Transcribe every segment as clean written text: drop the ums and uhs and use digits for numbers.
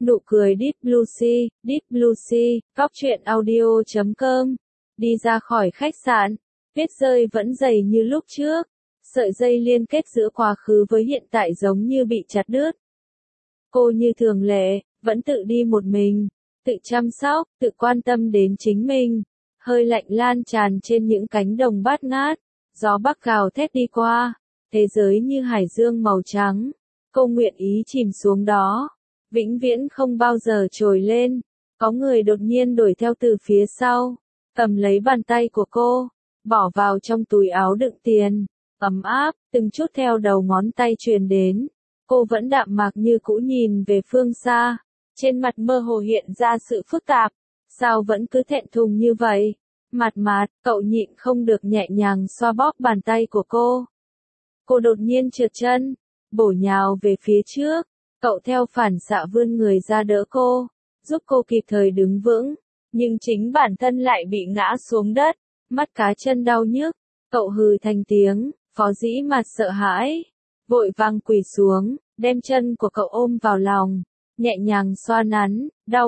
Nụ cười Deep Blue Sea, Cóc truyện audio.com. Đi ra khỏi khách sạn, tuyết rơi vẫn dày như lúc trước. Sợi dây liên kết giữa quá khứ với hiện tại giống như bị chặt đứt. Cô như thường lệ, vẫn tự đi một mình, tự chăm sóc, tự quan tâm đến chính mình. Hơi lạnh lan tràn trên những cánh đồng bát ngát, gió bắc gào thét đi qua, thế giới như hải dương màu trắng. Cô nguyện ý chìm xuống đó, vĩnh viễn không bao giờ trồi lên. Có người đột nhiên đuổi theo từ phía sau, cầm lấy bàn tay của cô, bỏ vào trong túi áo đựng tiền, ấm áp, từng chút theo đầu ngón tay truyền đến. Cô vẫn đạm mạc như cũ nhìn về phương xa, trên mặt mơ hồ hiện ra sự phức tạp. Sao vẫn cứ thẹn thùng như vậy? Mạt, cậu nhịn không được nhẹ nhàng xoa bóp bàn tay của cô. Cô đột nhiên trượt chân, bổ nhào về phía trước. Cậu theo phản xạ vươn người ra đỡ cô, giúp cô kịp thời đứng vững. Nhưng chính bản thân lại bị ngã xuống đất, mắt cá chân đau nhức. Cậu hừ thành tiếng, Phó Dĩ Mạt sợ hãi, vội vàng quỳ xuống, đem chân của cậu ôm vào lòng, nhẹ nhàng xoa nắn.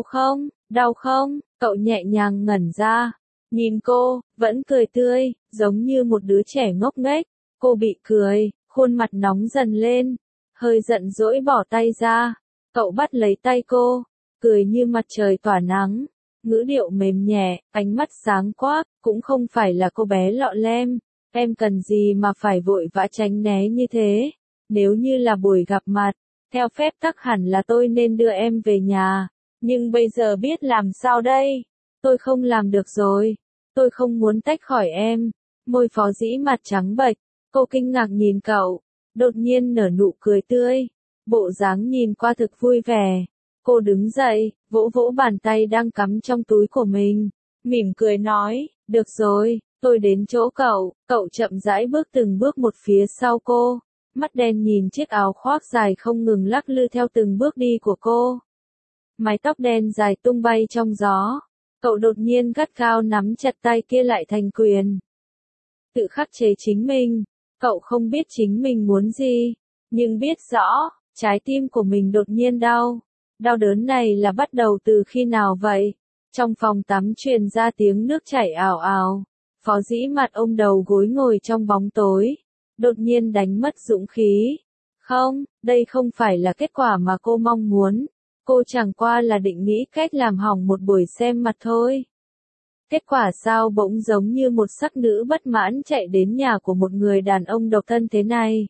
Đau không? Cậu nhẹ nhàng ngẩn ra, nhìn cô, vẫn cười tươi, giống như một đứa trẻ ngốc nghếch. Cô bị cười, khuôn mặt nóng dần lên, hơi giận dỗi bỏ tay ra. Cậu bắt lấy tay cô, cười như mặt trời tỏa nắng, ngữ điệu mềm nhẹ, ánh mắt sáng quắc. Cũng không phải là cô bé lọ lem, em cần gì mà phải vội vã tránh né như thế. Nếu như là buổi gặp mặt, theo phép tắc hẳn là tôi nên đưa em về nhà. Nhưng bây giờ biết làm sao đây? Tôi không làm được rồi. Tôi không muốn tách khỏi em. Môi Phó Dĩ Mạt trắng bệch, cô kinh ngạc nhìn cậu, đột nhiên nở nụ cười tươi, bộ dáng nhìn qua thực vui vẻ. Cô đứng dậy, vỗ vỗ bàn tay đang cắm trong túi của mình, mỉm cười nói, được rồi, tôi đến chỗ cậu. Cậu chậm rãi bước từng bước một phía sau cô, mắt đen nhìn chiếc áo khoác dài không ngừng lắc lư theo từng bước đi của cô. Mái tóc đen dài tung bay trong gió, cậu đột nhiên gắt gao nắm chặt tay kia lại thành quyền. Tự khắc chế chính mình, cậu không biết chính mình muốn gì, nhưng biết rõ, trái tim của mình đột nhiên đau. Đau đớn này là bắt đầu từ khi nào vậy? Trong phòng tắm truyền ra tiếng nước chảy ào ào. Phó Dĩ Mạt ôm đầu gối ngồi trong bóng tối, đột nhiên đánh mất dũng khí. Không, đây không phải là kết quả mà cô mong muốn. Cô chẳng qua là định nghĩ cách làm hỏng một buổi xem mặt thôi. Kết quả sao bỗng giống như một sắc nữ bất mãn chạy đến nhà của một người đàn ông độc thân thế này.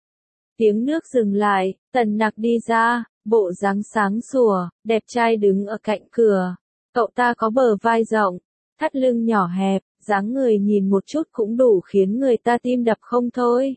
Tiếng nước dừng lại, Tần Nặc đi ra, bộ dáng sáng sủa, đẹp trai đứng ở cạnh cửa. Cậu ta có bờ vai rộng, thắt lưng nhỏ hẹp, dáng người nhìn một chút cũng đủ khiến người ta tim đập không thôi.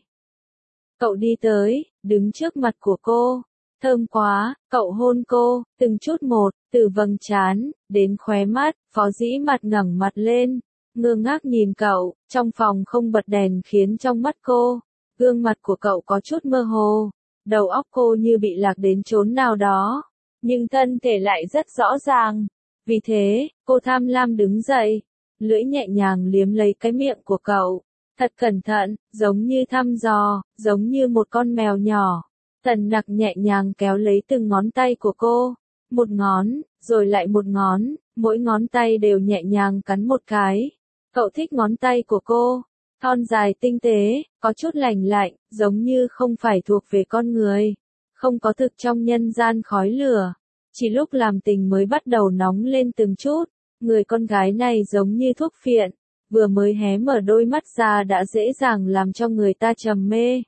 Cậu đi tới, đứng trước mặt của cô. Thơm quá, cậu hôn cô, từng chút một, từ vầng trán, đến khóe mắt. Phó Dĩ Mạt ngẩng mặt lên, ngơ ngác nhìn cậu. Trong phòng không bật đèn khiến trong mắt cô, gương mặt của cậu có chút mơ hồ. Đầu óc cô như bị lạc đến chốn nào đó, nhưng thân thể lại rất rõ ràng. Vì thế, cô tham lam đứng dậy, lưỡi nhẹ nhàng liếm lấy cái miệng của cậu. Thật cẩn thận, giống như thăm dò, giống như một con mèo nhỏ. Tần Nặc nhẹ nhàng kéo lấy từng ngón tay của cô, một ngón, rồi lại một ngón, mỗi ngón tay đều nhẹ nhàng cắn một cái. Cậu thích ngón tay của cô, thon dài tinh tế, có chút lành lạnh, giống như không phải thuộc về con người, không có thực trong nhân gian khói lửa, chỉ lúc làm tình mới bắt đầu nóng lên từng chút. Người con gái này giống như thuốc phiện, vừa mới hé mở đôi mắt ra đã dễ dàng làm cho người ta trầm mê.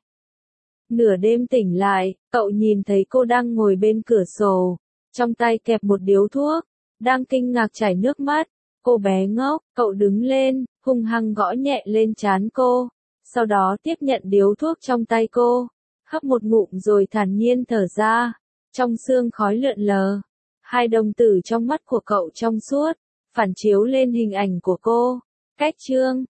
Nửa đêm tỉnh lại, cậu nhìn thấy cô đang ngồi bên cửa sổ, trong tay kẹp một điếu thuốc, đang kinh ngạc chảy nước mắt. Cô bé ngốc, cậu đứng lên, hung hăng gõ nhẹ lên trán cô, sau đó tiếp nhận điếu thuốc trong tay cô, hấp một ngụm rồi thản nhiên thở ra. Trong sương khói lượn lờ, hai đồng tử trong mắt của cậu trong suốt, phản chiếu lên hình ảnh của cô. Cách chương